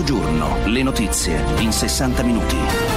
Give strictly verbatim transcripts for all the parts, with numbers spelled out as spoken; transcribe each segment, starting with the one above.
giorno, le notizie in sessanta minuti.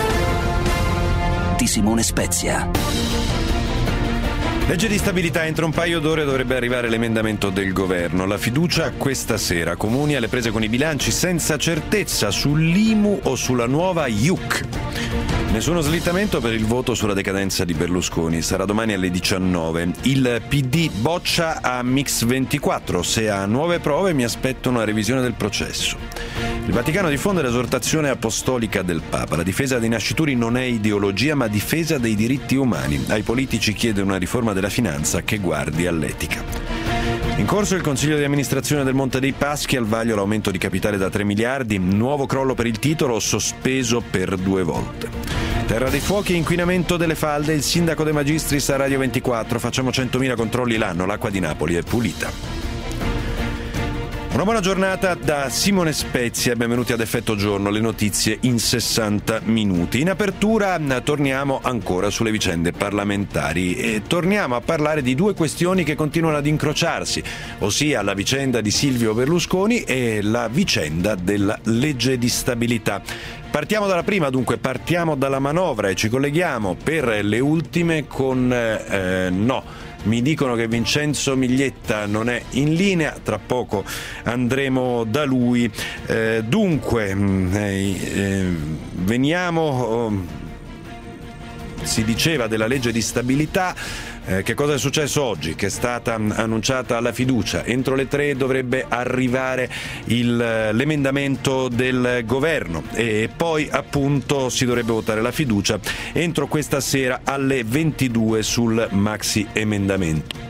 Di Simone Spezia. Legge di stabilità, entro un paio d'ore dovrebbe arrivare l'emendamento del governo. La fiducia questa sera, comuni alle prese con i bilanci senza certezza sull'I M U o sulla nuova I U C. Nessuno slittamento per il voto sulla decadenza di Berlusconi, sarà domani alle diciannove. Il P D boccia a Mix ventiquattro, se ha nuove prove mi aspetto una revisione del processo. Il Vaticano diffonde l'esortazione apostolica del Papa. La difesa dei nascituri non è ideologia ma difesa dei diritti umani. Ai politici chiede una riforma della finanza che guardi all'etica. In corso il Consiglio di amministrazione del Monte dei Paschi, al vaglio l'aumento di capitale da tre miliardi, nuovo crollo per il titolo, sospeso per due volte. Terra dei fuochi e inquinamento delle falde, il sindaco De Magistris a Radio ventiquattro, facciamo centomila controlli l'anno, l'acqua di Napoli è pulita. Una buona giornata da Simone Spezia, benvenuti ad Effetto Giorno, le notizie in sessanta minuti. In apertura torniamo ancora sulle vicende parlamentari e torniamo a parlare di due questioni che continuano ad incrociarsi, ossia la vicenda di Silvio Berlusconi e la vicenda della legge di stabilità. Partiamo dalla prima, dunque, partiamo dalla manovra e ci colleghiamo per le ultime con eh, no. Mi dicono che Vincenzo Miglietta non è in linea, tra poco andremo da lui. Eh, dunque, eh, eh, veniamo, oh, si diceva della legge di stabilità. Eh, che cosa è successo oggi? Che è stata annunciata la fiducia. Entro le tre dovrebbe arrivare il, l'emendamento del governo e poi appunto si dovrebbe votare la fiducia entro questa sera alle ventidue sul maxi emendamento.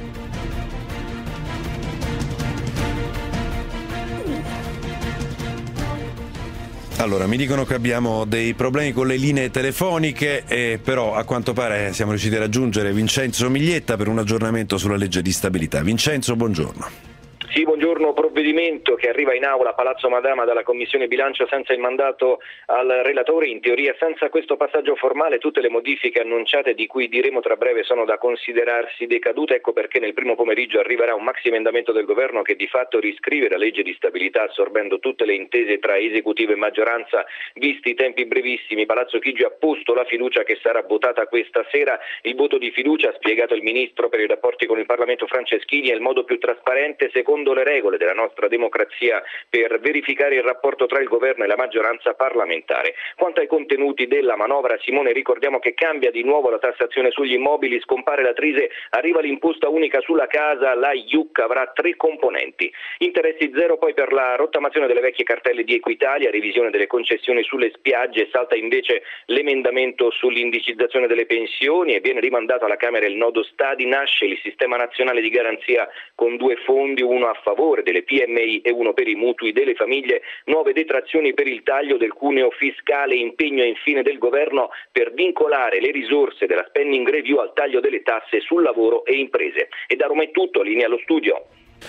Allora, mi dicono che abbiamo dei problemi con le linee telefoniche, eh, però a quanto pare siamo riusciti a raggiungere Vincenzo Miglietta per un aggiornamento sulla legge di stabilità. Vincenzo, buongiorno. Sì, buongiorno. Provvedimento che arriva in aula a Palazzo Madama dalla Commissione Bilancio senza il mandato al relatore. In teoria, senza questo passaggio formale, tutte le modifiche annunciate, di cui diremo tra breve, sono da considerarsi decadute. Ecco perché nel primo pomeriggio arriverà un maxi emendamento del governo che di fatto riscrive la legge di stabilità, assorbendo tutte le intese tra esecutivo e maggioranza, visti i tempi brevissimi. Palazzo Chigi ha posto la fiducia che sarà votata questa sera. Il voto di fiducia, ha spiegato il ministro per i rapporti con il Parlamento Franceschini, è il modo più trasparente, secondo le regole della nostra democrazia, per verificare il rapporto tra il governo e la maggioranza parlamentare. Quanto ai contenuti della manovra, Simone, ricordiamo che cambia di nuovo la tassazione sugli immobili, scompare la Trise, arriva l'imposta unica sulla casa, la I U C avrà tre componenti. Interessi zero poi per la rottamazione delle vecchie cartelle di Equitalia, revisione delle concessioni sulle spiagge, salta invece l'emendamento sull'indicizzazione delle pensioni e viene rimandato alla Camera il nodo stadi, nasce il sistema nazionale di garanzia con due fondi, uno a favore delle P M I e uno per i mutui delle famiglie, nuove detrazioni per il taglio del cuneo fiscale, impegno infine del governo per vincolare le risorse della spending review al taglio delle tasse sul lavoro e imprese. E da Roma è tutto, linea allo studio.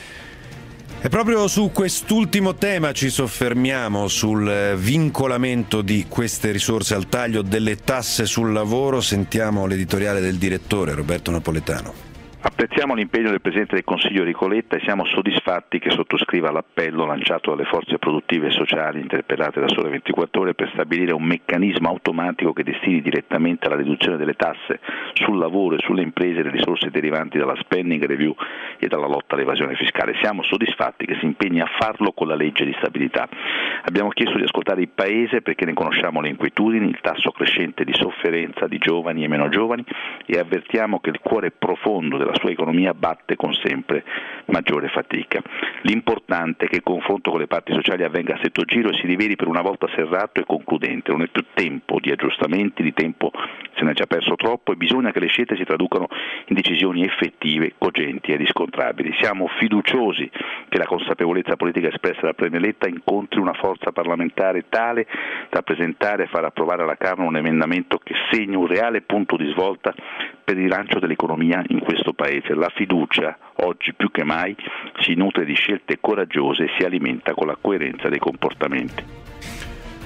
E proprio su quest'ultimo tema ci soffermiamo, sul vincolamento di queste risorse al taglio delle tasse sul lavoro. Sentiamo l'editoriale del direttore Roberto Napoletano. Apprezziamo l'impegno del Presidente del Consiglio Enrico Letta e siamo soddisfatti che sottoscriva l'appello lanciato dalle forze produttive e sociali interpellate da Sole ventiquattro Ore per stabilire un meccanismo automatico che destini direttamente alla riduzione delle tasse sul lavoro e sulle imprese le risorse derivanti dalla spending review e dalla lotta all'evasione fiscale. Siamo soddisfatti che si impegni a farlo con la legge di stabilità. Abbiamo chiesto di ascoltare il Paese perché ne conosciamo le inquietudini, il tasso crescente di sofferenza di giovani e meno giovani e avvertiamo che il cuore profondo della la sua economia batte con sempre maggiore fatica. L'importante è che il confronto con le parti sociali avvenga a stretto giro e si riveli per una volta serrato e concludente. Non è più tempo di aggiustamenti, di tempo se ne è già perso troppo e bisogna che le scelte si traducano in decisioni effettive, cogenti e riscontrabili. Siamo fiduciosi che la consapevolezza politica espressa dal Premier Letta incontri una forza parlamentare tale da presentare e far approvare alla Camera un emendamento che segni un reale punto di svolta per il rilancio dell'economia in questo Paese. La fiducia, oggi più che mai, si nutre di scelte coraggiose e si alimenta con la coerenza dei comportamenti.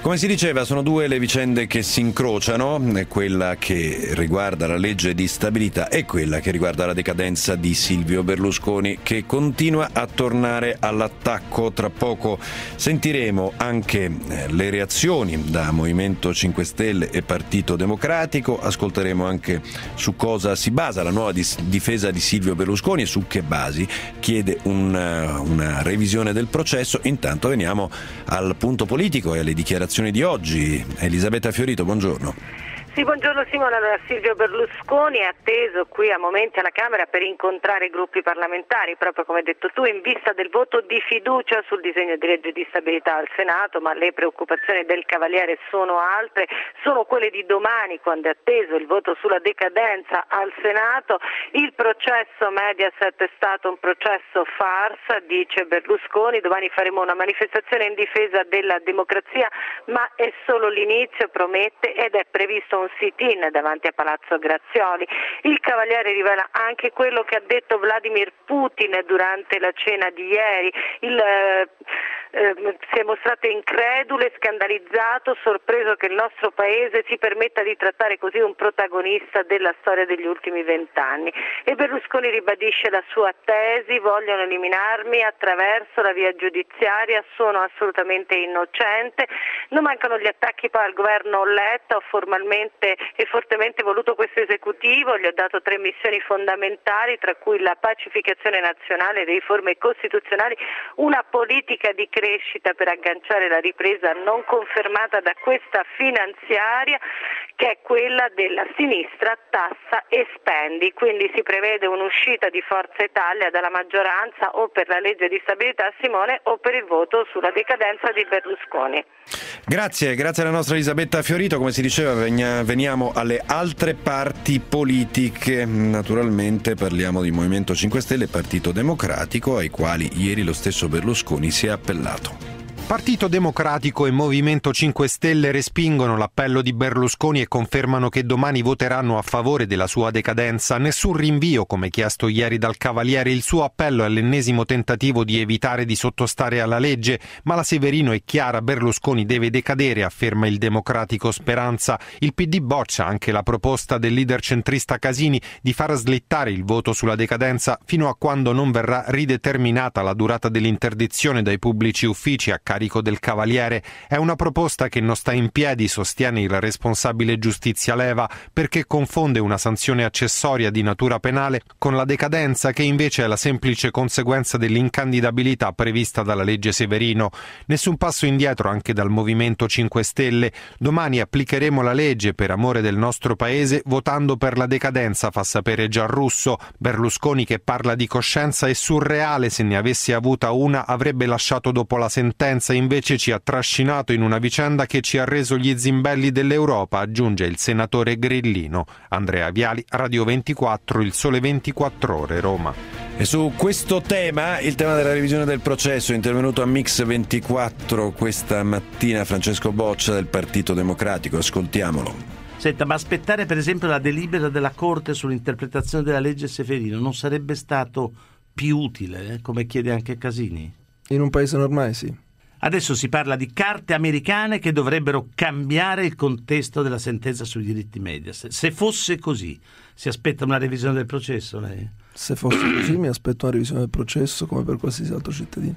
Come si diceva, sono due le vicende che si incrociano, quella che riguarda la legge di stabilità e quella che riguarda la decadenza di Silvio Berlusconi, che continua a tornare all'attacco. Tra poco sentiremo anche le reazioni da Movimento cinque Stelle e Partito Democratico, ascolteremo anche su cosa si basa la nuova difesa di Silvio Berlusconi e su che basi chiede una, una revisione del processo. Intanto veniamo al punto politico e alle dichiarazioni di oggi. Elisabetta Fiorito, buongiorno. Sì, buongiorno Simone. Allora, Silvio Berlusconi è atteso qui a momenti alla Camera per incontrare i gruppi parlamentari, proprio come hai detto tu, in vista del voto di fiducia sul disegno di legge di stabilità al Senato, ma le preoccupazioni del Cavaliere sono altre, sono quelle di domani, quando è atteso il voto sulla decadenza al Senato. Il processo Mediaset è stato un processo farsa, dice Berlusconi, domani faremo una manifestazione in difesa della democrazia, ma è solo l'inizio, promette, ed è previsto un un sit-in davanti a Palazzo Grazioli. Il Cavaliere rivela anche quello che ha detto Vladimir Putin durante la cena di ieri. Il, eh, eh, si è mostrato incredulo e scandalizzato, sorpreso che il nostro paese si permetta di trattare così un protagonista della storia degli ultimi vent'anni. E Berlusconi ribadisce la sua tesi: vogliono eliminarmi attraverso la via giudiziaria, sono assolutamente innocente. Non mancano gli attacchi poi al governo Letta. Ho formalmente e fortemente voluto questo esecutivo, gli ho dato tre missioni fondamentali, tra cui la pacificazione nazionale, le riforme costituzionali, una politica di crescita per agganciare la ripresa non confermata da questa finanziaria, che è quella della sinistra tassa e spendi. Quindi si prevede un'uscita di Forza Italia dalla maggioranza o per la legge di stabilità, Simone, o per il voto sulla decadenza di Berlusconi. Grazie, grazie alla nostra Elisabetta Fiorito. Come si diceva, veniamo alle altre parti politiche. Naturalmente parliamo di Movimento cinque Stelle e Partito Democratico, ai quali ieri lo stesso Berlusconi si è appellato. Partito Democratico e Movimento cinque Stelle respingono l'appello di Berlusconi e confermano che domani voteranno a favore della sua decadenza. Nessun rinvio, come chiesto ieri dal Cavaliere. Il suo appello è l'ennesimo tentativo di evitare di sottostare alla legge, ma la Severino è chiara: Berlusconi deve decadere, afferma il Democratico Speranza. Il P D boccia anche la proposta del leader centrista Casini di far slittare il voto sulla decadenza fino a quando non verrà rideterminata la durata dell'interdizione dai pubblici uffici a carico del Cavaliere. È una proposta che non sta in piedi, sostiene il responsabile giustizia Leva, perché confonde una sanzione accessoria di natura penale con la decadenza, che invece è la semplice conseguenza dell'incandidabilità prevista dalla legge Severino. Nessun passo indietro anche dal Movimento cinque Stelle. Domani applicheremo la legge per amore del nostro paese votando per la decadenza, fa sapere Giarrusso. Berlusconi, che parla di coscienza, è surreale. Se ne avesse avuta una avrebbe lasciato dopo la sentenza, invece ci ha trascinato in una vicenda che ci ha reso gli zimbelli dell'Europa, aggiunge il senatore Grillino. Andrea Viali, Radio ventiquattro, Il Sole ventiquattro Ore, Roma. E su questo tema, il tema della revisione del processo, è intervenuto a Mix ventiquattro questa mattina Francesco Boccia del Partito Democratico. Ascoltiamolo. Senta, ma aspettare per esempio la delibera della Corte sull'interpretazione della legge Severino non sarebbe stato più utile, eh? come chiede anche Casini? In un paese normale sì. Adesso si parla di carte americane che dovrebbero cambiare il contesto della sentenza sui diritti media. Se fosse così, si aspetta una revisione del processo lei? Se fosse così mi aspetto una revisione del processo come per qualsiasi altro cittadino.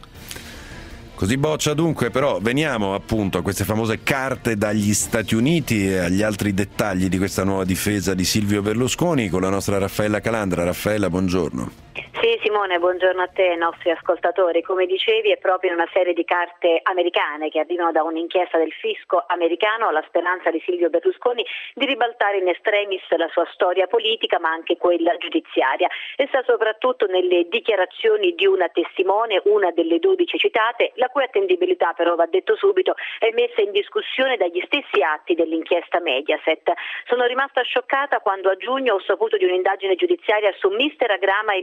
Così Boccia dunque, però veniamo appunto a queste famose carte dagli Stati Uniti e agli altri dettagli di questa nuova difesa di Silvio Berlusconi con la nostra Raffaella Calandra. Raffaella, buongiorno. Sì, Simone, buongiorno a te e ai nostri ascoltatori. Come dicevi, è proprio in una serie di carte americane che arrivano da un'inchiesta del fisco americano la speranza di Silvio Berlusconi di ribaltare in extremis la sua storia politica, ma anche quella giudiziaria. E sta soprattutto nelle dichiarazioni di una testimone, una delle dodici citate, la cui attendibilità però, va detto subito, è messa in discussione dagli stessi atti dell'inchiesta Mediaset. Sono rimasta scioccata quando a giugno ho saputo di un'indagine giudiziaria su mister Agrama e mister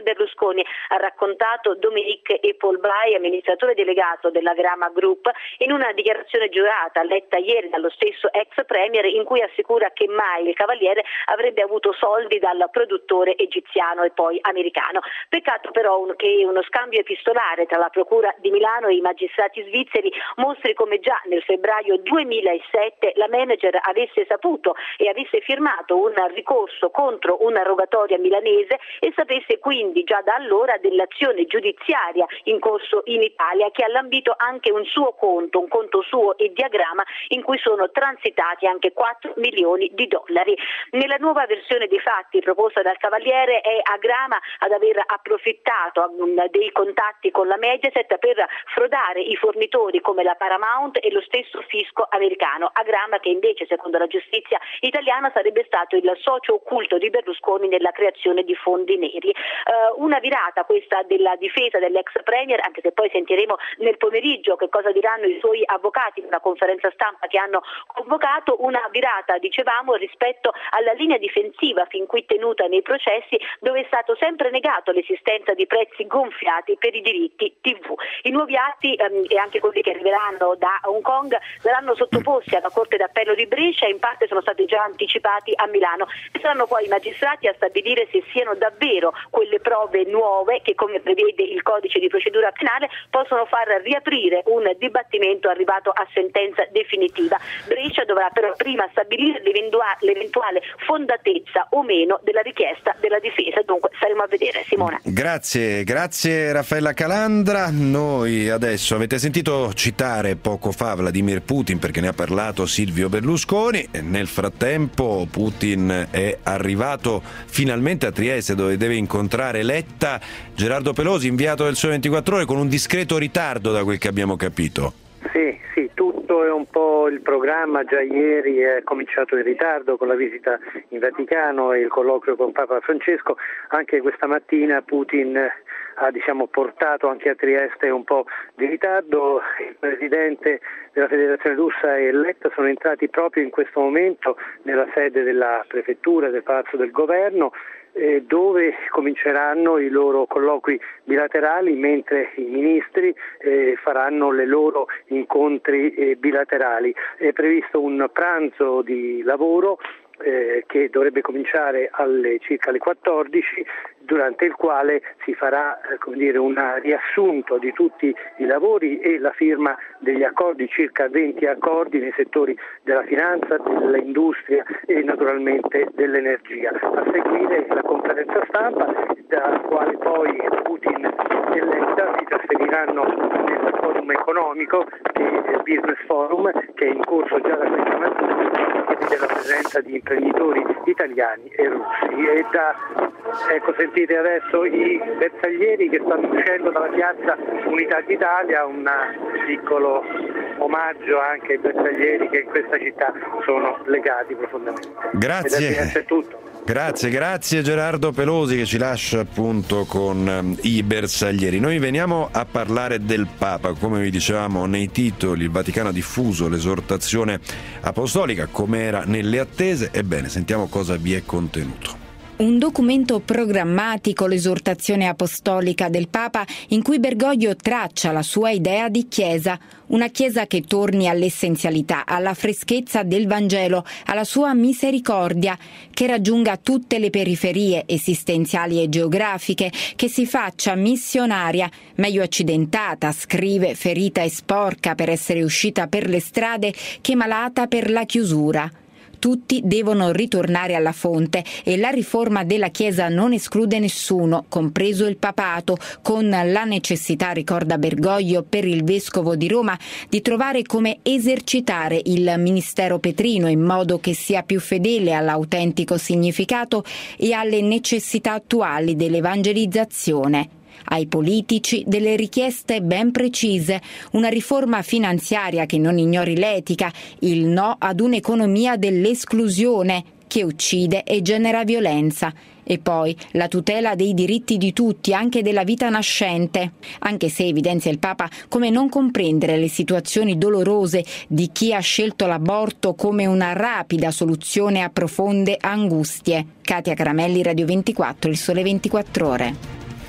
per Berlusconi, ha raccontato Dominique Epolbay, amministratore delegato della Grama Group, in una dichiarazione giurata letta ieri dallo stesso ex premier, in cui assicura che mai il Cavaliere avrebbe avuto soldi dal produttore egiziano e poi americano. Peccato però che uno scambio epistolare tra la Procura di Milano e i magistrati svizzeri mostri come già nel febbraio duemilasette la manager avesse saputo e avesse firmato un ricorso contro una rogatoria milanese e sapesse quindi già da allora dell'azione giudiziaria in corso in Italia, che ha lambito anche un suo conto, un conto suo e diagramma in cui sono transitati anche quattro milioni di dollari. Nella nuova versione dei fatti proposta dal Cavaliere è Agrama ad aver approfittato dei contatti con la Mediaset per frodare i fornitori come la Paramount e lo stesso fisco americano. Agrama, che invece secondo la giustizia italiana sarebbe stato il socio occulto di Berlusconi nella creazione di fondi neri. Uh, una virata questa della difesa dell'ex premier, anche se poi sentiremo nel pomeriggio che cosa diranno i suoi avvocati in una conferenza stampa che hanno convocato, una virata, dicevamo, rispetto alla linea difensiva fin qui tenuta nei processi, dove è stato sempre negato l'esistenza di prezzi gonfiati per i diritti tivù. I nuovi atti ehm, e anche quelli che arriveranno da Hong Kong saranno sottoposti alla Corte d'Appello di Brescia e in parte sono stati già anticipati a Milano. E saranno poi i magistrati a stabilire se siano davvero quelle prove nuove che, come prevede il codice di procedura penale, possono far riaprire un dibattimento arrivato a sentenza definitiva. Brescia dovrà però prima stabilire l'eventuale fondatezza o meno della richiesta della difesa. Dunque staremo a vedere. Simona. Grazie, grazie Raffaella Calandra. Noi adesso avete sentito citare poco fa Vladimir Putin perché ne ha parlato Silvio Berlusconi. Nel frattempo Putin è arrivato finalmente a Trieste, dove deve incontrare Letta. Gerardo Pelosi, inviato del Sole ventiquattro Ore, con un discreto ritardo da quel che abbiamo capito. Sì, sì, tutto è un po' il programma. Già ieri è cominciato in ritardo con la visita in Vaticano e il colloquio con Papa Francesco. Anche questa mattina Putin ha diciamo, portato anche a Trieste un po' di ritardo. Il presidente della Federazione Russa e Letta sono entrati proprio in questo momento nella sede della prefettura, del Palazzo del Governo, eh, dove cominceranno i loro colloqui bilaterali, mentre i ministri eh, faranno le loro incontri eh, bilaterali. È previsto un pranzo di lavoro Eh, che dovrebbe cominciare alle circa alle quattordici, durante il quale si farà eh, come dire, un riassunto di tutti i lavori e la firma degli accordi, circa venti accordi nei settori della finanza, dell'industria e naturalmente dell'energia. A seguire la conferenza stampa, da quale poi Putin e Letta si trasferiranno nel forum economico, che è il Business Forum, che è in corso già da questa mattina, che vede la presenza di imprenditori italiani e russi. E da, ecco, sentite adesso i bersaglieri che stanno uscendo dalla piazza Unità d'Italia, un piccolo omaggio anche ai bersaglieri che in questa città sono legati profondamente. Grazie. È tutto. Grazie, grazie Gerardo Pelosi che ci lascia appunto con um, i bersaglieri. Noi veniamo a parlare del Papa. Come vi dicevamo nei titoli, il Vaticano ha diffuso l'esortazione apostolica come era nelle attese. Ebbene, sentiamo cosa vi è contenuto. Un documento programmatico, l'esortazione apostolica del Papa, in cui Bergoglio traccia la sua idea di Chiesa, una Chiesa che torni all'essenzialità, alla freschezza del Vangelo, alla sua misericordia, che raggiunga tutte le periferie esistenziali e geografiche, che si faccia missionaria, meglio accidentata, scrive, ferita e sporca per essere uscita per le strade, che malata per la chiusura. Tutti devono ritornare alla fonte e la riforma della Chiesa non esclude nessuno, compreso il papato, con la necessità, ricorda Bergoglio, per il vescovo di Roma di trovare come esercitare il ministero petrino in modo che sia più fedele all'autentico significato e alle necessità attuali dell'evangelizzazione. Ai politici delle richieste ben precise, una riforma finanziaria che non ignori l'etica, il no ad un'economia dell'esclusione che uccide e genera violenza. E poi la tutela dei diritti di tutti, anche della vita nascente, anche se evidenzia il Papa come non comprendere le situazioni dolorose di chi ha scelto l'aborto come una rapida soluzione a profonde angustie. Katia Caramelli, Radio ventiquattro, Il Sole ventiquattro Ore.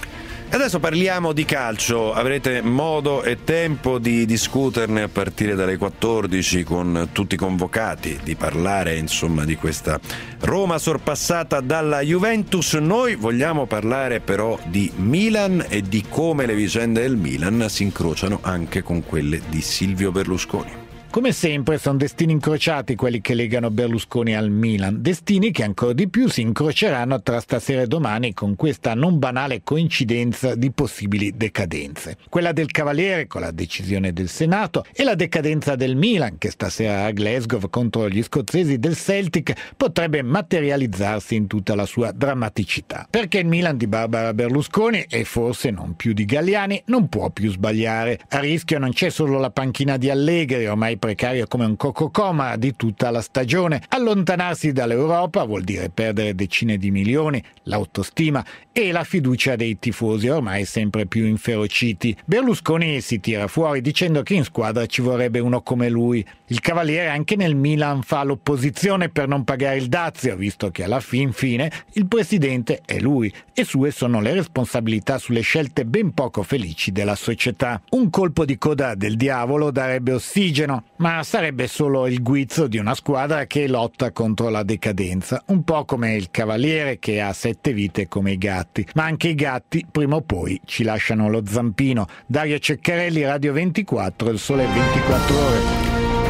Adesso parliamo di calcio, avrete modo e tempo di discuterne a partire dalle quattordici con tutti i convocati, di parlare insomma di questa Roma sorpassata dalla Juventus. Noi vogliamo parlare però di Milan e di come le vicende del Milan si incrociano anche con quelle di Silvio Berlusconi. Come sempre sono destini incrociati quelli che legano Berlusconi al Milan, destini che ancora di più si incroceranno tra stasera e domani con questa non banale coincidenza di possibili decadenze. Quella del Cavaliere con la decisione del Senato e la decadenza del Milan che stasera a Glasgow contro gli scozzesi del Celtic potrebbe materializzarsi in tutta la sua drammaticità. Perché il Milan di Barbara Berlusconi e forse non più di Galliani non può più sbagliare. A rischio non c'è solo la panchina di Allegri, ormai precario come un cococoma di tutta la stagione. Allontanarsi dall'Europa vuol dire perdere decine di milioni, l'autostima e la fiducia dei tifosi ormai sempre più inferociti. Berlusconi si tira fuori dicendo che in squadra ci vorrebbe uno come lui. Il Cavaliere anche nel Milan fa l'opposizione per non pagare il dazio, visto che alla fin fine il presidente è lui e sue sono le responsabilità sulle scelte ben poco felici della società. Un colpo di coda del diavolo darebbe ossigeno, ma sarebbe solo il guizzo di una squadra che lotta contro la decadenza, un po' come il Cavaliere che ha sette vite come i gatti. Ma anche i gatti prima o poi ci lasciano lo zampino. Dario Ceccarelli, Radio ventiquattro, Il Sole ventiquattro Ore.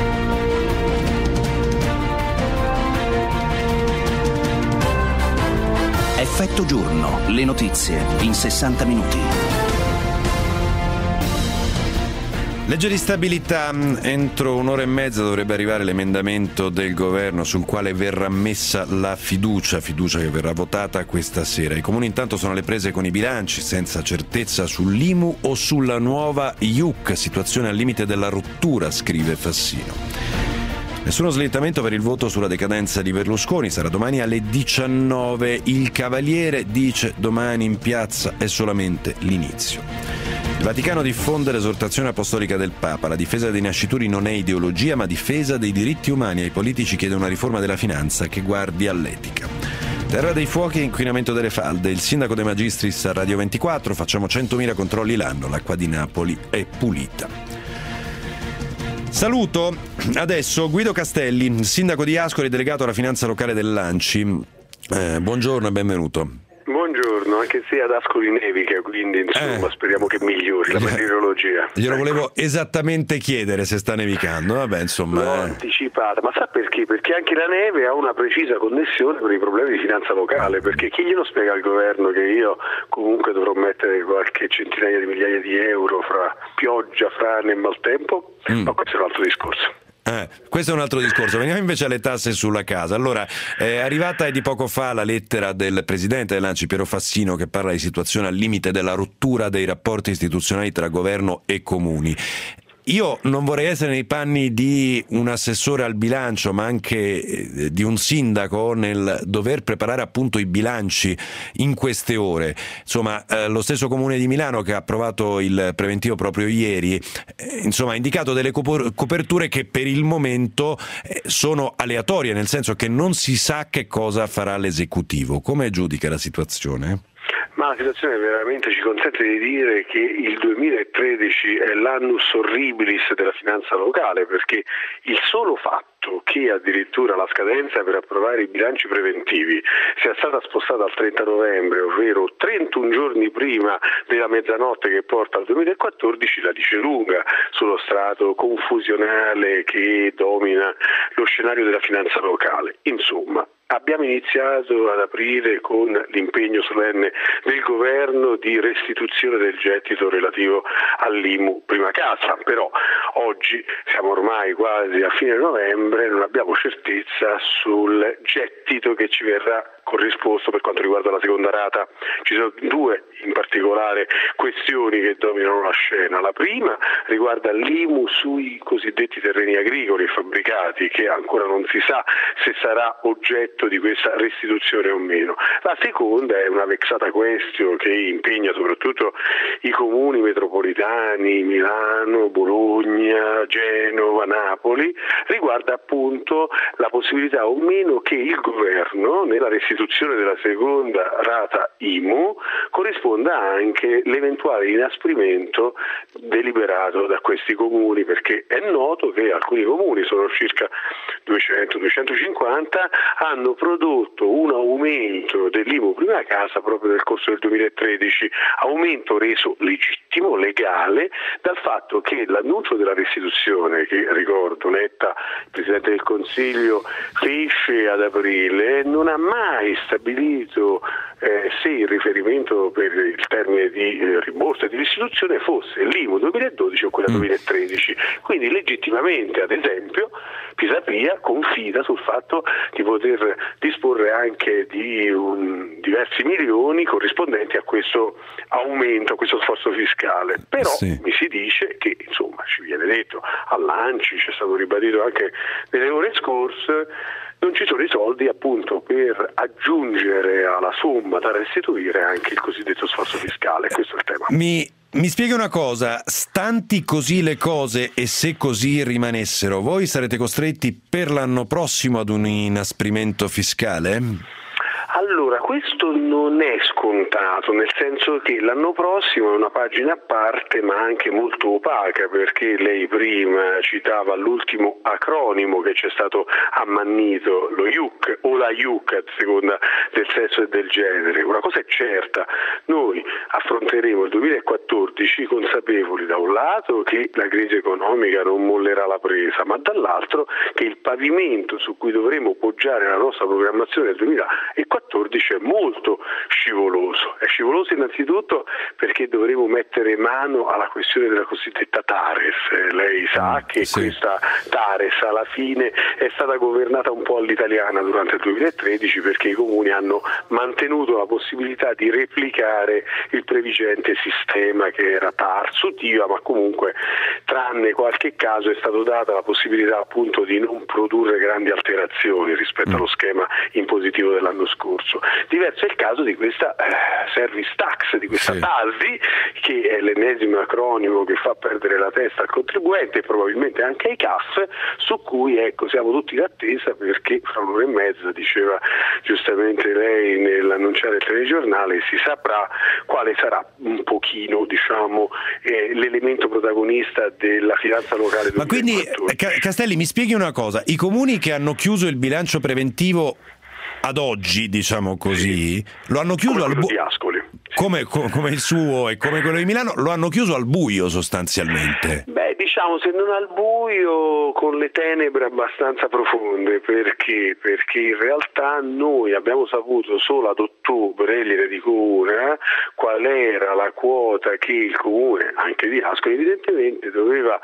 Effetto giorno, le notizie in sessanta minuti. Legge di stabilità, entro un'ora e mezza dovrebbe arrivare l'emendamento del governo sul quale verrà messa la fiducia, fiducia che verrà votata questa sera. I comuni intanto sono alle prese con i bilanci, senza certezza sull'I M U o sulla nuova I U C, situazione al limite della rottura, scrive Fassino. Nessuno slittamento per il voto sulla decadenza di Berlusconi, sarà domani alle diciannove. Il Cavaliere dice domani in piazza è solamente l'inizio. Il Vaticano diffonde l'esortazione apostolica del Papa. La difesa dei nascituri non è ideologia, ma difesa dei diritti umani. Ai politici chiede una riforma della finanza che guardi all'etica. Terra dei fuochi e inquinamento delle falde. Il sindaco De Magistris a Radio ventiquattro. Facciamo centomila controlli l'anno. L'acqua di Napoli è pulita. Saluto adesso Guido Castelli, sindaco di Ascoli e delegato alla finanza locale dell'Anci. Eh, buongiorno e benvenuto. Buongiorno, anche se ad Ascoli nevica, quindi insomma eh, speriamo che migliori la meteorologia. Glielo volevo esattamente chiedere se sta nevicando, vabbè insomma. L'ho eh. anticipata, ma sa perché? Perché anche la neve ha una precisa connessione con i problemi di finanza locale, perché chi glielo spiega al governo che io comunque dovrò mettere qualche centinaia di migliaia di euro fra pioggia, frane e maltempo? Mm. Ma questo è un altro discorso. Eh, questo è un altro discorso. Veniamo invece alle tasse sulla casa. Allora, è arrivata di poco fa la lettera del presidente dell'Anci, Piero Fassino, che parla di situazione al limite della rottura dei rapporti istituzionali tra governo e comuni. Io non vorrei essere nei panni di un assessore al bilancio, ma anche di un sindaco nel dover preparare appunto i bilanci in queste ore. Insomma, eh, lo stesso Comune di Milano, che ha approvato il preventivo proprio ieri, eh, insomma, ha indicato delle coperture che per il momento eh, sono aleatorie, nel senso che non si sa che cosa farà l'esecutivo. Come giudica la situazione? Ma la situazione veramente ci consente di dire che il duemilatredici è l'annus horribilis della finanza locale, perché il solo fatto che addirittura la scadenza per approvare i bilanci preventivi sia stata spostata al trenta novembre, ovvero trentuno giorni prima della mezzanotte che porta al duemilaquattordici, la dice lunga sullo strato confusionale che domina lo scenario della finanza locale. Insomma, abbiamo iniziato ad aprire con l'impegno solenne del governo di restituzione del gettito relativo all'I M U prima casa, però oggi siamo ormai quasi a fine novembre e non abbiamo certezza sul gettito che ci verrà corrisposto per quanto riguarda la seconda rata. Ci sono due in particolare questioni che dominano la scena. La prima riguarda l'I M U sui cosiddetti terreni agricoli e fabbricati, che ancora non si sa se sarà oggetto di questa restituzione o meno. La seconda è una vexata question che impegna soprattutto i comuni metropolitani, Milano, Bologna, Genova, Napoli, riguarda appunto la possibilità o meno che il governo nella restituzione della seconda rata I M U corrisponda anche l'eventuale inasprimento deliberato da questi comuni, perché è noto che alcuni comuni, sono circa duecento duecentocinquanta, hanno prodotto un aumento dell'I M U prima casa proprio nel corso del duemilatredici, aumento reso legittimo, legale, dal fatto che l'annuncio della restituzione, che ricordo Letta, il Presidente del Consiglio, fece ad aprile, non ha mai stabilito eh, se il riferimento per il termine di eh, rimborso e di restituzione fosse l'I M U duemiladodici o quella mm. duemilatredici. Quindi legittimamente, ad esempio, Pisapia confida sul fatto di poter disporre anche di un, diversi milioni corrispondenti a questo aumento, a questo sforzo fiscale. Però sì. mi si dice che, insomma, ci viene detto all'Anci, c'è stato ribadito anche nelle ore scorse, non ci sono i soldi appunto per aggiungere alla somma da restituire anche il cosiddetto sforzo fiscale. Questo è il tema. Mi, mi spieghi una cosa, stanti così le cose e se così rimanessero, voi sarete costretti per l'anno prossimo ad un inasprimento fiscale? Allora, questo non è scontato, nel senso che l'anno prossimo è una pagina a parte ma anche molto opaca, perché lei prima citava l'ultimo acronimo che c'è stato ammannito, lo I U C o la I U C a seconda del sesso e del genere. Una cosa è certa, noi affronteremo il duemilaquattordici consapevoli da un lato che la crisi economica non mollerà la presa, ma dall'altro che il pavimento su cui dovremo poggiare la nostra programmazione del duemilaquattordici è molto scivoloso. È scivoloso innanzitutto perché dovremo mettere mano alla questione della cosiddetta TARES. Lei sa che sì. questa TARES alla fine è stata governata un po' all'italiana durante il duemilatredici, perché i comuni hanno mantenuto la possibilità di replicare il previgente sistema che era TARSU, T I V A, ma comunque tranne qualche caso è stata data la possibilità appunto di non produrre grandi alterazioni rispetto mm. allo schema impositivo dell'anno scorso. Diverso è il caso di questa eh, service tax, di questa sì. TASI, che è l'ennesimo acronimo che fa perdere la testa al contribuente e probabilmente anche ai C A F, su cui ecco siamo tutti in attesa, perché fra un'ora e mezza, diceva giustamente lei nell'annunciare il telegiornale, si saprà quale sarà un pochino diciamo eh, l'elemento protagonista della finanza locale. Ma quindi Castelli, mi spieghi una cosa, i comuni che hanno chiuso il bilancio preventivo ad oggi, diciamo così, sì. lo hanno chiuso come al buio, come, come il suo e come quello di Milano, lo hanno chiuso al buio sostanzialmente. Beh, diciamo, se non al buio, con le tenebre abbastanza profonde, perché? Perché in realtà noi abbiamo saputo solo ad ottobre, gliene dico una, qual era la quota che il comune, anche di Ascoli evidentemente, doveva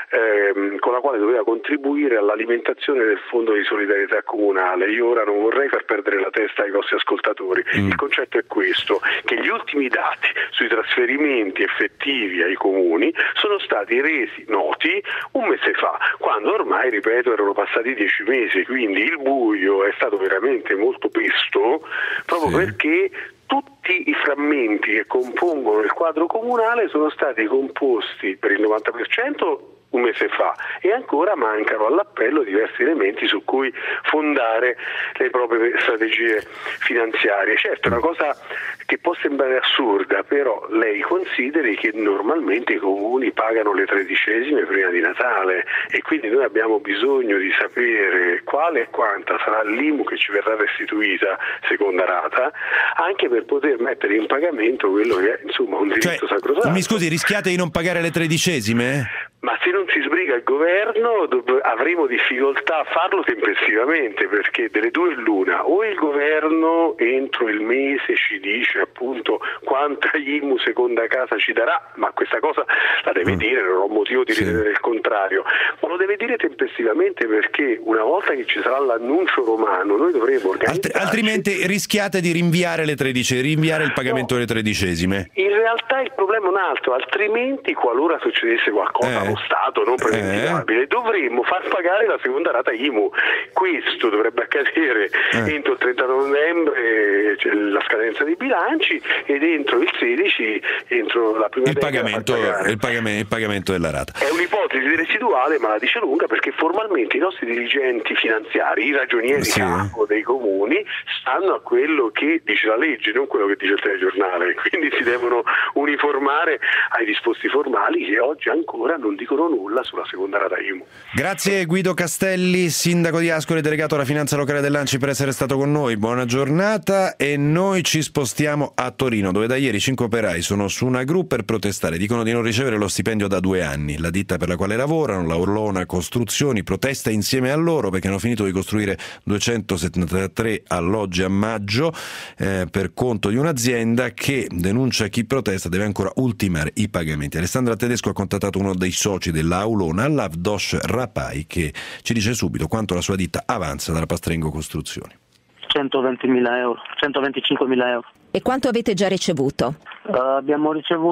ehm, con la quale doveva contribuire all'alimentazione del fondo di solidarietà comunale. Io ora non vorrei far perdere la testa ai vostri ascoltatori. Mm. Il concetto è questo, che gli ultimi dati sui trasferimenti effettivi ai comuni sono stati resi noti un mese fa, quando ormai, ripeto, erano passati dieci mesi, quindi il buio è stato veramente molto pesto, proprio sì. perché tutti i frammenti che compongono il quadro comunale sono stati composti per il novanta per cento un mese fa e ancora mancano all'appello diversi elementi su cui fondare le proprie strategie finanziarie. Certo, è una cosa che può sembrare assurda, però lei consideri che normalmente i comuni pagano le tredicesime prima di Natale e quindi noi abbiamo bisogno di sapere quale e quanta sarà l'I M U che ci verrà restituita seconda rata, anche per poter mettere in pagamento quello che è insomma un diritto cioè, sacrosanto. Mi scusi, rischiate di non pagare le tredicesime? Ma se non si sbriga il governo dov- avremo difficoltà a farlo tempestivamente, perché delle due l'una, o il governo entro il mese ci dice appunto quanta I M U seconda casa ci darà, ma questa cosa la deve dire, non ho motivo di sì. ritenere il contrario, ma lo deve dire tempestivamente, perché una volta che ci sarà l'annuncio romano noi dovremo organizzarci. Alt- altrimenti rischiate di rinviare le tredici, rinviare il pagamento no, delle tredicesime. In realtà il problema è un altro, altrimenti qualora succedesse qualcosa eh. allo Stato non preventivabile eh. dovremmo far pagare la seconda rata I M U. Questo dovrebbe accadere eh. entro il trenta novembre, cioè la scadenza dei bilanci, ed entro il sedici, entro la prima il pagamento, il pagamento, il pagamento della rata. È un'ipotesi residuale, ma la dice lunga, perché formalmente i nostri dirigenti finanziari, i ragionieri sì. capo dei comuni, stanno a quello che dice la legge, non quello che dice il telegiornale, quindi si devono uniformare ai disposti formali che oggi ancora non dicono nulla sulla seconda rata I M U. Grazie Guido Castelli, sindaco di Ascoli, delegato alla finanza locale dell'Anci, per essere stato con noi. Buona giornata, e noi ci spostiamo a Torino, dove da ieri cinque operai sono su una gru per protestare. Dicono di non ricevere lo stipendio da due anni. La ditta per la quale lavorano, la Orlona Costruzioni, protesta insieme a loro perché hanno finito di costruire duecentosettantatré alloggi a maggio eh, per conto di un'azienda che, denuncia chi protesta, deve ancora ultimare i pagamenti. Alessandra Tedesco ha contattato uno dei soci della Aulona, Lavdosh Rapai, che ci dice subito quanto la sua ditta avanza dalla Pastrengo Costruzioni. centoventimila euro, centoventicinquemila euro. E quanto avete già ricevuto? Uh, abbiamo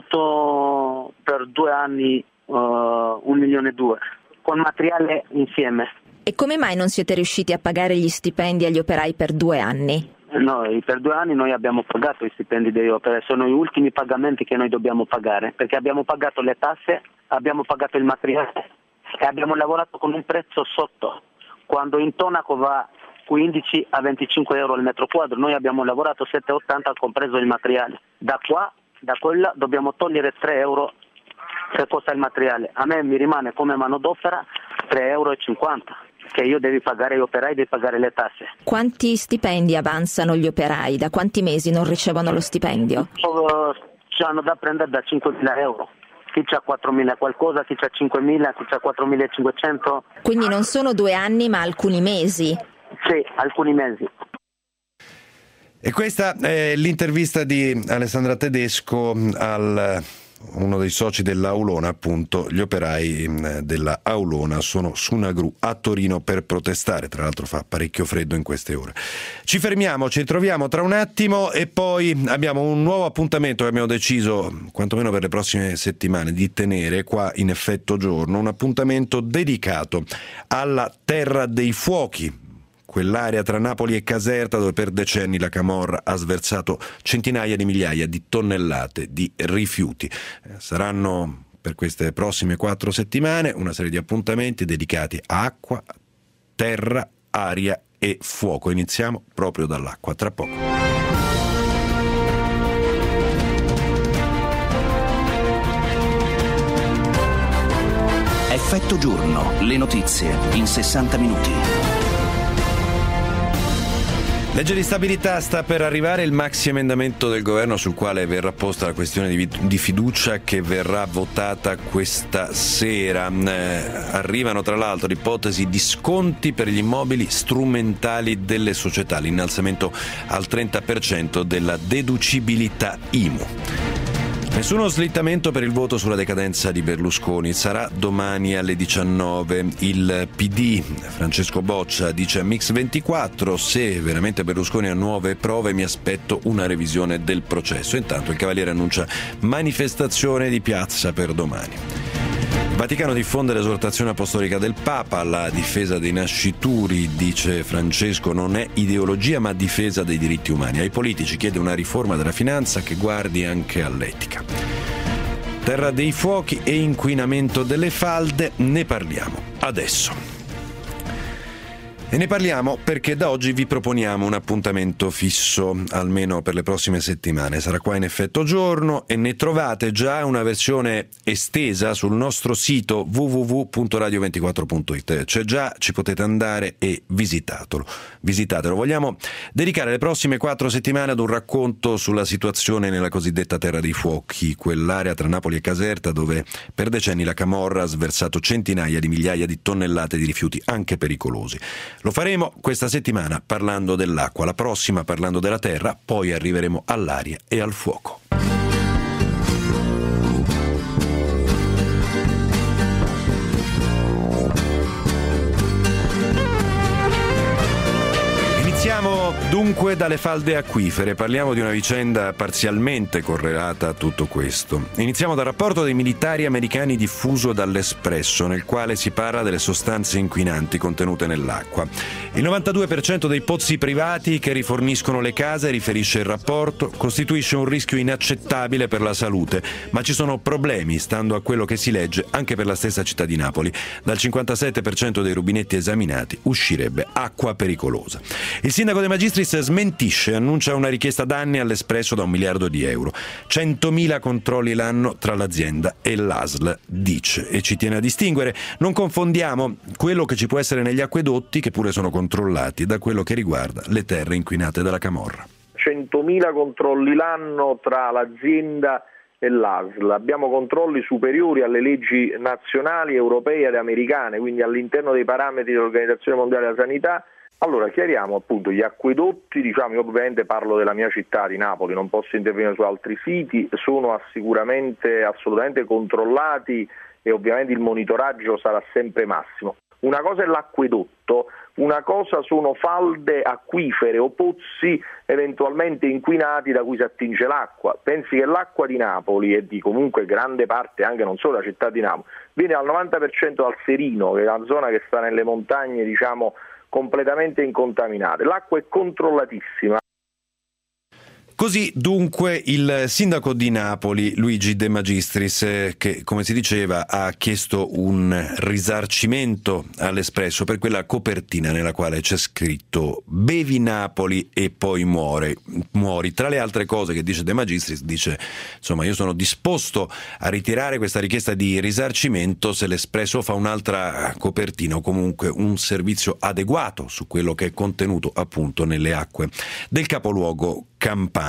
ricevuto per due anni uh, un milione e due, con materiale insieme. E come mai non siete riusciti a pagare gli stipendi agli operai per due anni? Noi per due anni noi abbiamo pagato i stipendi degli operai, sono gli ultimi pagamenti che noi dobbiamo pagare, perché abbiamo pagato le tasse, abbiamo pagato il materiale e abbiamo lavorato con un prezzo sotto. Quando in tonaco va quindici a venticinque euro al metro quadro, noi abbiamo lavorato sette ottanta compreso il materiale. Da qua, da quella dobbiamo togliere tre euro che costa il materiale. A me mi rimane come manodopera tre euro e cinquanta. Che io devi pagare gli operai, devi pagare le tasse. Quanti stipendi avanzano gli operai? Da quanti mesi non ricevono lo stipendio? Uh, ci hanno da prendere da cinquemila euro. Chi c'ha quattromila qualcosa, chi c'ha cinquemila, chi c'ha quattromilacinquecento. Quindi non sono due anni ma alcuni mesi? Sì, alcuni mesi. E questa è l'intervista di Alessandra Tedesco al uno dei soci dell'Aulona, appunto. Gli operai della Aulona sono su una gru a Torino per protestare, tra l'altro fa parecchio freddo in queste ore. Ci fermiamo, ci ritroviamo tra un attimo e poi abbiamo un nuovo appuntamento che abbiamo deciso, quantomeno per le prossime settimane, di tenere qua in Effetto Giorno, un appuntamento dedicato alla Terra dei Fuochi, quell'area tra Napoli e Caserta dove per decenni la camorra ha sversato centinaia di migliaia di tonnellate di rifiuti. Saranno per queste prossime quattro settimane una serie di appuntamenti dedicati a acqua, terra, aria e fuoco. Iniziamo proprio dall'acqua, tra poco. Effetto Giorno, le notizie in sessanta minuti. Legge di stabilità, sta per arrivare il maxi emendamento del governo sul quale verrà posta la questione di, di fiducia che verrà votata questa sera. Eh, arrivano tra l'altro l'ipotesi di sconti per gli immobili strumentali delle società, l'innalzamento al trenta per cento della deducibilità I M U. Nessuno slittamento per il voto sulla decadenza di Berlusconi, sarà domani alle diciannove. Il P D, Francesco Boccia, dice a Mix ventiquattro: se veramente Berlusconi ha nuove prove mi aspetto una revisione del processo. Intanto il Cavaliere annuncia manifestazione di piazza per domani. Il Vaticano diffonde l'esortazione apostolica del Papa alla difesa dei nascituri, dice Francesco, non è ideologia ma difesa dei diritti umani. Ai politici chiede una riforma della finanza che guardi anche all'etica. Terra dei fuochi e inquinamento delle falde, ne parliamo adesso. E ne parliamo perché da oggi vi proponiamo un appuntamento fisso, almeno per le prossime settimane. Sarà qua in Effetto Giorno e ne trovate già una versione estesa sul nostro sito w w w punto radio ventiquattro punto i t. C'è già, ci potete andare e visitatelo. Visitatelo. Vogliamo dedicare le prossime quattro settimane ad un racconto sulla situazione nella cosiddetta Terra dei Fuochi, quell'area tra Napoli e Caserta dove per decenni la camorra ha sversato centinaia di migliaia di tonnellate di rifiuti, anche pericolosi. Lo faremo questa settimana parlando dell'acqua, la prossima parlando della terra, poi arriveremo all'aria e al fuoco. Iniziamo dunque Dunque dalle falde acquifere parliamo di una vicenda parzialmente correlata a tutto questo. Iniziamo dal rapporto dei militari americani diffuso dall'Espresso, nel quale si parla delle sostanze inquinanti contenute nell'acqua. Il novantadue per cento dei pozzi privati che riforniscono le case, riferisce il rapporto, costituisce un rischio inaccettabile per la salute, ma ci sono problemi, stando a quello che si legge, anche per la stessa città di Napoli. Dal cinquantasette per cento dei rubinetti esaminati uscirebbe acqua pericolosa. Il sindaco De Magistris smentisce, annuncia una richiesta danni all'Espresso da un miliardo di euro. centomila controlli l'anno tra l'azienda e l'A S L, dice, e ci tiene a distinguere. Non confondiamo quello che ci può essere negli acquedotti, che pure sono controllati, da quello che riguarda le terre inquinate dalla camorra. centomila controlli l'anno tra l'azienda e l'A S L. Abbiamo controlli superiori alle leggi nazionali, europee ed americane, quindi all'interno dei parametri dell'Organizzazione Mondiale della Sanità. Allora, chiariamo appunto gli acquedotti, diciamo, io ovviamente parlo della mia città di Napoli, non posso intervenire su altri siti, sono sicuramente assolutamente controllati e ovviamente il monitoraggio sarà sempre massimo. Una cosa è l'acquedotto, una cosa sono falde acquifere o pozzi eventualmente inquinati da cui si attinge l'acqua. Pensi che l'acqua di Napoli e di comunque grande parte, anche non solo la città di Napoli, viene al novanta per cento dal Serino, che è una zona che sta nelle montagne, diciamo, completamente incontaminate. L'acqua è controllatissima. Così dunque il sindaco di Napoli, Luigi De Magistris, che come si diceva ha chiesto un risarcimento all'Espresso per quella copertina nella quale c'è scritto "Bevi Napoli e poi muore, muori". Tra le altre cose che dice De Magistris, dice insomma io sono disposto a ritirare questa richiesta di risarcimento se l'Espresso fa un'altra copertina o comunque un servizio adeguato su quello che è contenuto appunto nelle acque del capoluogo campano.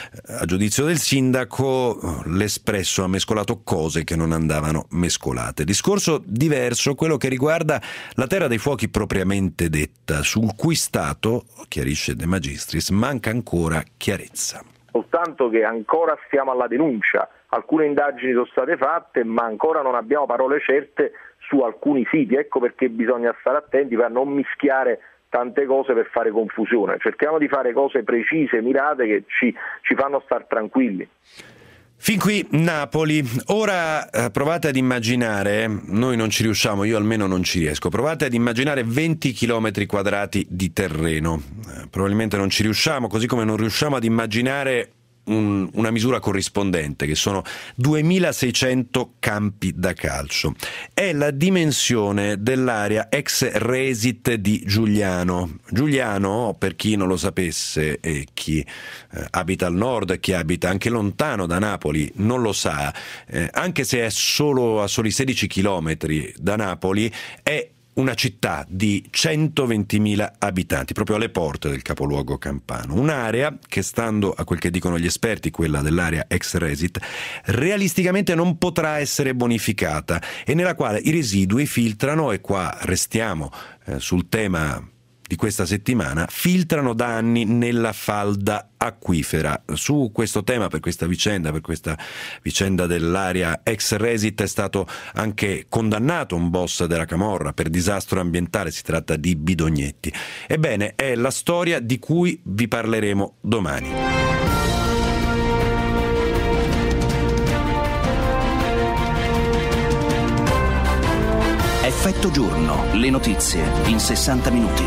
A giudizio del sindaco, l'Espresso ha mescolato cose che non andavano mescolate. Discorso diverso quello che riguarda la terra dei fuochi propriamente detta, sul cui stato, chiarisce De Magistris, manca ancora chiarezza. Soltanto che ancora stiamo alla denuncia, alcune indagini sono state fatte, ma ancora non abbiamo parole certe su alcuni siti. Ecco perché bisogna stare attenti per non mischiare tante cose per fare confusione. Cerchiamo di fare cose precise, mirate, che ci, ci fanno star tranquilli. Fin qui Napoli. Ora eh, provate ad immaginare, noi non ci riusciamo, io almeno non ci riesco, provate ad immaginare venti chilometri quadrati di terreno. Eh, probabilmente non ci riusciamo, così come non riusciamo ad immaginare Un, una misura corrispondente, che sono duemilaseicento campi da calcio. È la dimensione dell'area ex Resit di Giugliano. Giugliano, per chi non lo sapesse e chi eh, abita al nord, chi abita anche lontano da Napoli, non lo sa, eh, anche se è solo a soli sedici chilometri da Napoli, è una città di centoventimila abitanti, proprio alle porte del capoluogo campano. Un'area che, stando a quel che dicono gli esperti, quella dell'area ex Resit, realisticamente non potrà essere bonificata e nella quale i residui filtrano, e qua restiamo eh, sul tema di questa settimana, filtrano da anni nella falda acquifera. Su questo tema, per questa vicenda, per questa vicenda dell'area ex Resit, è stato anche condannato un boss della camorra per disastro ambientale, si tratta di Bidognetti. Ebbene, è la storia di cui vi parleremo domani. Effetto giorno, le notizie in sessanta minuti.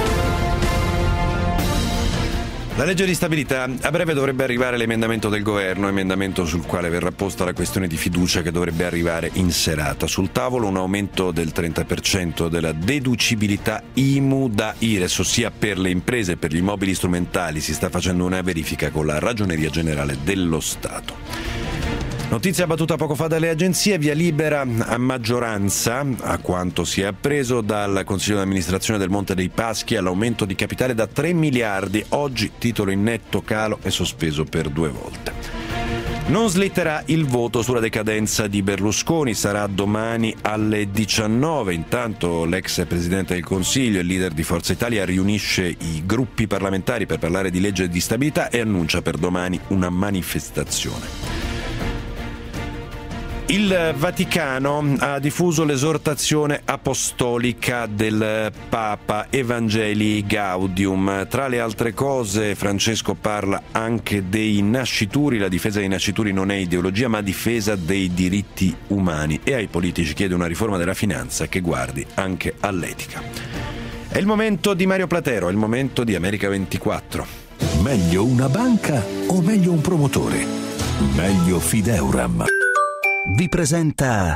La legge di stabilità, a breve dovrebbe arrivare l'emendamento del governo, emendamento sul quale verrà posta la questione di fiducia che dovrebbe arrivare in serata. Sul tavolo un aumento del trenta per cento della deducibilità I M U da I R E S, ossia per le imprese e per gli immobili strumentali. Si sta facendo una verifica con la Ragioneria Generale dello Stato. Notizia battuta poco fa dalle agenzie, via libera a maggioranza, a quanto si è appreso dal Consiglio di amministrazione del Monte dei Paschi, all'aumento di capitale da tre miliardi. Oggi titolo in netto calo e sospeso per due volte. Non slitterà il voto sulla decadenza di Berlusconi, sarà domani alle diciannove. Intanto l'ex Presidente del Consiglio e leader di Forza Italia riunisce i gruppi parlamentari per parlare di legge di stabilità e annuncia per domani una manifestazione. Il Vaticano ha diffuso l'esortazione apostolica del Papa Evangelii Gaudium. Tra le altre cose, Francesco parla anche dei nascituri. La difesa dei nascituri non è ideologia, ma difesa dei diritti umani. E ai politici chiede una riforma della finanza che guardi anche all'etica. È il momento di Mario Platero, è il momento di America ventiquattro. Meglio una banca o meglio un promotore? Meglio Fideuram. Vi presenta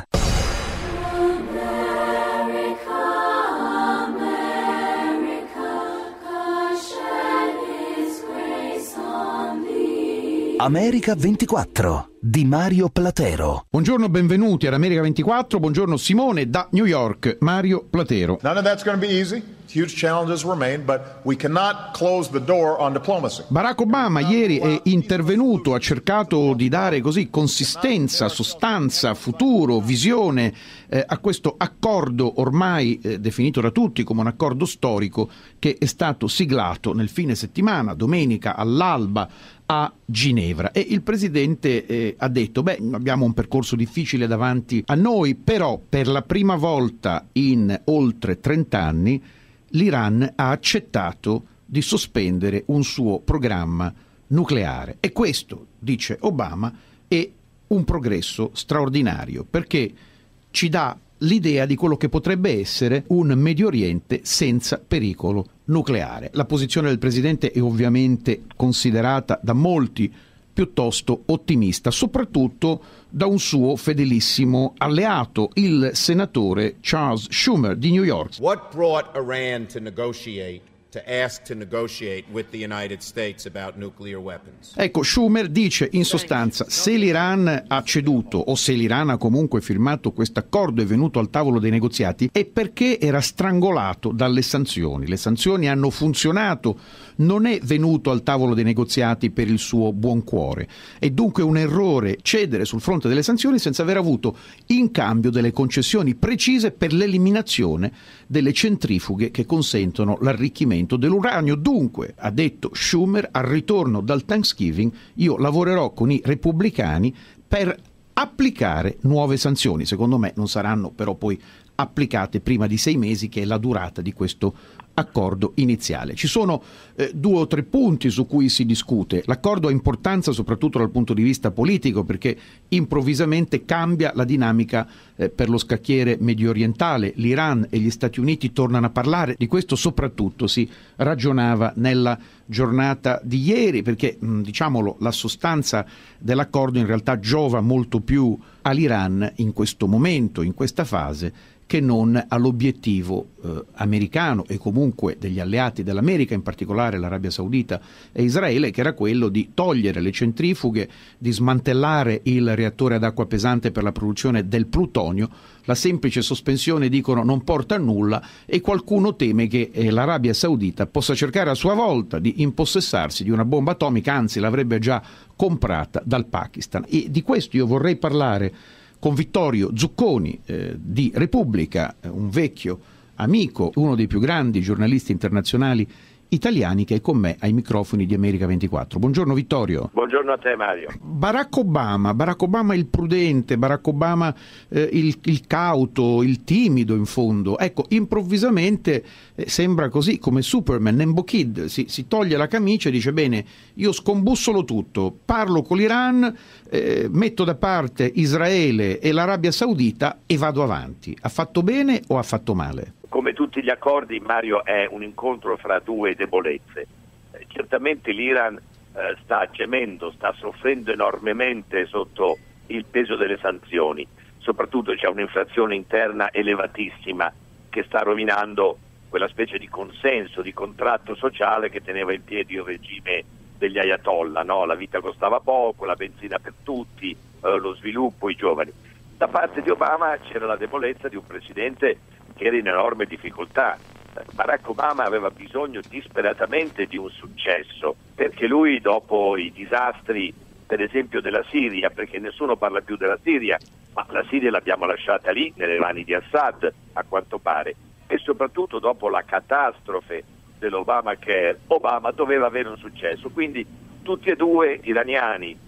America ventiquattro di Mario Platero. Buongiorno, benvenuti ad America ventiquattro. Buongiorno Simone da New York. Mario Platero. None of that's going to be easy. Huge challenges remain, but we cannot close the door on diplomacy. Barack Obama ieri è intervenuto, ha cercato di dare così consistenza, sostanza, futuro, visione eh, a questo accordo ormai eh, definito da tutti come un accordo storico che è stato siglato nel fine settimana, domenica all'alba a Ginevra, e il presidente eh, ha detto beh, abbiamo un percorso difficile davanti a noi, però per la prima volta in oltre trenta anni l'Iran ha accettato di sospendere un suo programma nucleare, e questo, dice Obama, è un progresso straordinario perché ci dà l'idea di quello che potrebbe essere un Medio Oriente senza pericolo nucleare. La posizione del presidente è ovviamente considerata da molti piuttosto ottimista, soprattutto da un suo fedelissimo alleato, il senatore Charles Schumer di New York. What brought Iran to negotiate, to ask to negotiate with the United States about nuclear weapons? Ecco, Schumer dice in sostanza: se l'Iran ha ceduto o se l'Iran ha comunque firmato questo accordo e venuto al tavolo dei negoziati è perché era strangolato dalle sanzioni. Le sanzioni hanno funzionato, non è venuto al tavolo dei negoziati per il suo buon cuore. È dunque un errore cedere sul fronte delle sanzioni senza aver avuto in cambio delle concessioni precise per l'eliminazione delle centrifughe che consentono l'arricchimento dell'uranio. Dunque, ha detto Schumer, al ritorno dal Thanksgiving io lavorerò con i repubblicani per applicare nuove sanzioni. Secondo me non saranno però poi applicate prima di sei mesi, che è la durata di questo accordo iniziale. Ci sono eh, due o tre punti su cui si discute. L'accordo ha importanza soprattutto dal punto di vista politico perché improvvisamente cambia la dinamica eh, per lo scacchiere medio orientale. L'Iran e gli Stati Uniti tornano a parlare di questo, soprattutto si ragionava nella giornata di ieri perché mh, diciamolo, la sostanza dell'accordo in realtà giova molto più all'Iran in questo momento, in questa fase, che non all'obiettivo eh, americano e comunque degli alleati dell'America, in particolare l'Arabia Saudita e Israele, che era quello di togliere le centrifughe, di smantellare il reattore ad acqua pesante per la produzione del plutonio. La semplice sospensione, dicono, non porta a nulla e qualcuno teme che eh, l'Arabia Saudita possa cercare a sua volta di impossessarsi di una bomba atomica, anzi l'avrebbe già comprata dal Pakistan. E di questo io vorrei parlare con Vittorio Zucconi eh, di Repubblica, un vecchio amico, uno dei più grandi giornalisti internazionali italiani, che è con me ai microfoni di America ventiquattro. Buongiorno Vittorio. Buongiorno a te Mario. Barack Obama, Barack Obama il prudente, Barack Obama eh, il, il cauto, il timido in fondo, ecco, improvvisamente eh, sembra così come Superman, Nembo Kid, si, si toglie la camicia e dice bene, io scombussolo tutto, parlo con l'Iran, eh, metto da parte Israele e l'Arabia Saudita e vado avanti. Ha fatto bene o ha fatto male? Come tutti gli accordi, Mario, è un incontro fra due debolezze. Eh, certamente l'Iran eh, sta gemendo, sta soffrendo enormemente sotto il peso delle sanzioni, soprattutto c'è un'inflazione interna elevatissima che sta rovinando quella specie di consenso, di contratto sociale che teneva in piedi il regime degli ayatollah, no? La vita costava poco, la benzina per tutti, eh, lo sviluppo, i giovani. Da parte di Obama c'era la debolezza di un presidente che era in enorme difficoltà. Barack Obama aveva bisogno disperatamente di un successo, perché lui, dopo i disastri per esempio della Siria, perché nessuno parla più della Siria, ma la Siria l'abbiamo lasciata lì nelle mani di Assad a quanto pare, e soprattutto dopo la catastrofe dell'Obamacare, Obama doveva avere un successo. Quindi tutti e due, iraniani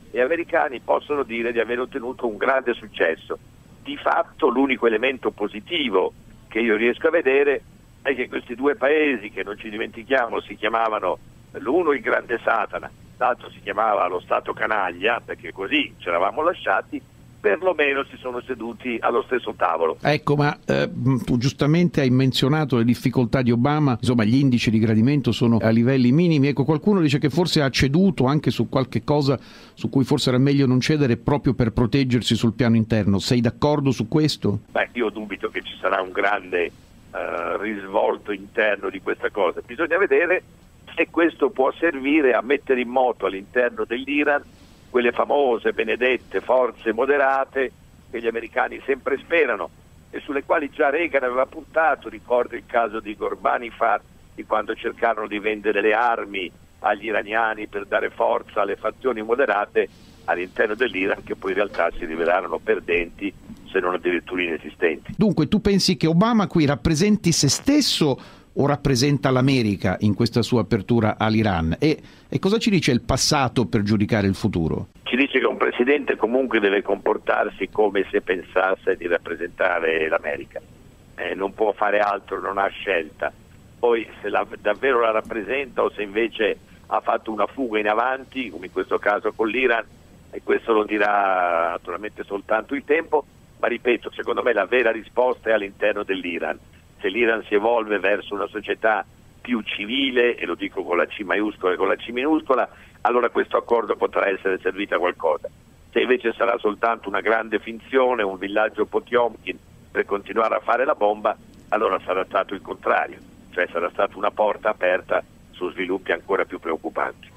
e americani possono dire di aver ottenuto un grande successo. Di fatto l'unico elemento positivo che io riesco a vedere è che questi due paesi, che non ci dimentichiamo si chiamavano l'uno il grande Satana, l'altro si chiamava lo Stato canaglia, perché così ci eravamo lasciati, perlomeno si sono seduti allo stesso tavolo. Ecco, ma eh, tu giustamente hai menzionato le difficoltà di Obama, insomma gli indici di gradimento sono a livelli minimi, ecco, qualcuno dice che forse ha ceduto anche su qualche cosa su cui forse era meglio non cedere proprio per proteggersi sul piano interno. Sei d'accordo su questo? Beh, io dubito che ci sarà un grande eh, risvolto interno di questa cosa, bisogna vedere se questo può servire a mettere in moto all'interno dell'Iran quelle famose, benedette forze moderate che gli americani sempre sperano e sulle quali già Reagan aveva puntato. Ricordo il caso di Ghorbanifar, di quando cercarono di vendere le armi agli iraniani per dare forza alle fazioni moderate all'interno dell'Iran, che poi in realtà si rivelarono perdenti, se non addirittura inesistenti. Dunque tu pensi che Obama qui rappresenti se stesso o rappresenta l'America in questa sua apertura all'Iran? E, e cosa ci dice il passato per giudicare il futuro? Ci dice che un presidente comunque deve comportarsi come se pensasse di rappresentare l'America, eh, non può fare altro, non ha scelta. Poi se la, davvero la rappresenta o se invece ha fatto una fuga in avanti, come in questo caso con l'Iran, e questo lo dirà naturalmente soltanto il tempo, ma ripeto, secondo me la vera risposta è all'interno dell'Iran. Se l'Iran si evolve verso una società più civile, e lo dico con la C maiuscola e con la C minuscola, allora questo accordo potrà essere servito a qualcosa. Se invece sarà soltanto una grande finzione, un villaggio Potiomkin per continuare a fare la bomba, allora sarà stato il contrario, cioè sarà stata una porta aperta su sviluppi ancora più preoccupanti.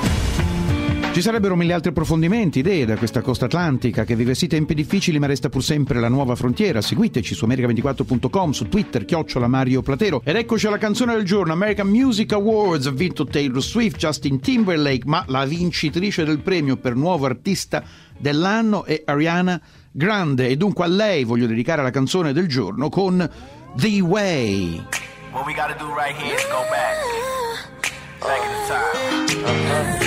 Ci sarebbero mille altri approfondimenti, idee da questa costa atlantica che vive sì tempi difficili ma resta pur sempre la nuova frontiera. Seguiteci su america ventiquattro punto com, su Twitter, chiocciola Mario Platero. Ed eccoci alla canzone del giorno. American Music Awards ha vinto Taylor Swift, Justin Timberlake, ma la vincitrice del premio per nuovo artista dell'anno è Ariana Grande, e dunque a lei voglio dedicare la canzone del giorno con The Way. What we gotta do right here is go back back in the time. Uh-huh.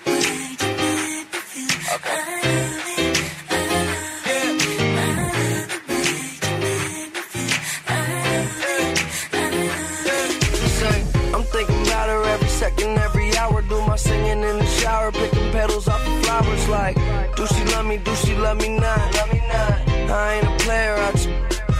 Second every hour, do my singing in the shower, picking petals off the flowers like, do she love me, do she love me not, love me not, I ain't a player, I just...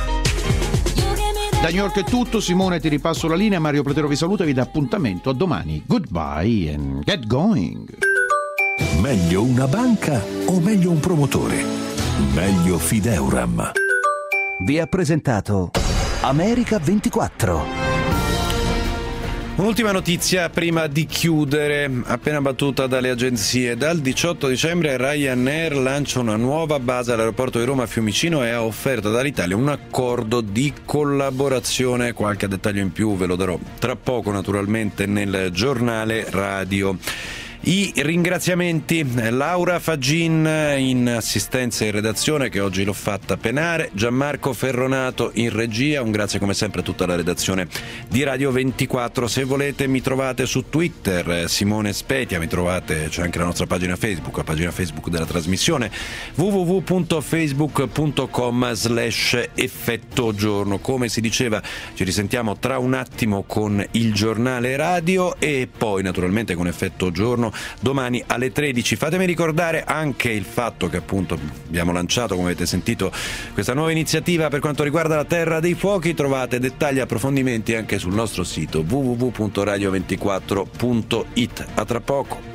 Da New York è tutto, Simone ti ripasso la linea, Mario Platero vi saluta e vi dà appuntamento a domani. Goodbye and get going. Meglio una banca o meglio un promotore? Meglio Fideuram. Vi ha presentato America ventiquattro. Un'ultima notizia prima di chiudere, appena battuta dalle agenzie. Dal diciotto dicembre Ryanair lancia una nuova base all'aeroporto di Roma Fiumicino e ha offerto dall'Italia un accordo di collaborazione. Qualche dettaglio in più ve lo darò tra poco, naturalmente, nel giornale radio. I ringraziamenti: Laura Faggin in assistenza e redazione, che oggi l'ho fatta penare, Gianmarco Ferronato in regia, un grazie come sempre a tutta la redazione di Radio ventiquattro. Se volete mi trovate su Twitter, Simone Spetia, mi trovate, c'è anche la nostra pagina Facebook, la pagina Facebook della trasmissione, w w w punto facebook punto com slash effetto giorno. Come si diceva, ci risentiamo tra un attimo con il giornale radio e poi naturalmente con Effetto Giorno domani alle tredici. Fatemi ricordare anche il fatto che appunto abbiamo lanciato, come avete sentito, questa nuova iniziativa per quanto riguarda la Terra dei Fuochi. Trovate dettagli e approfondimenti anche sul nostro sito w w w punto radio ventiquattro punto it. A tra poco.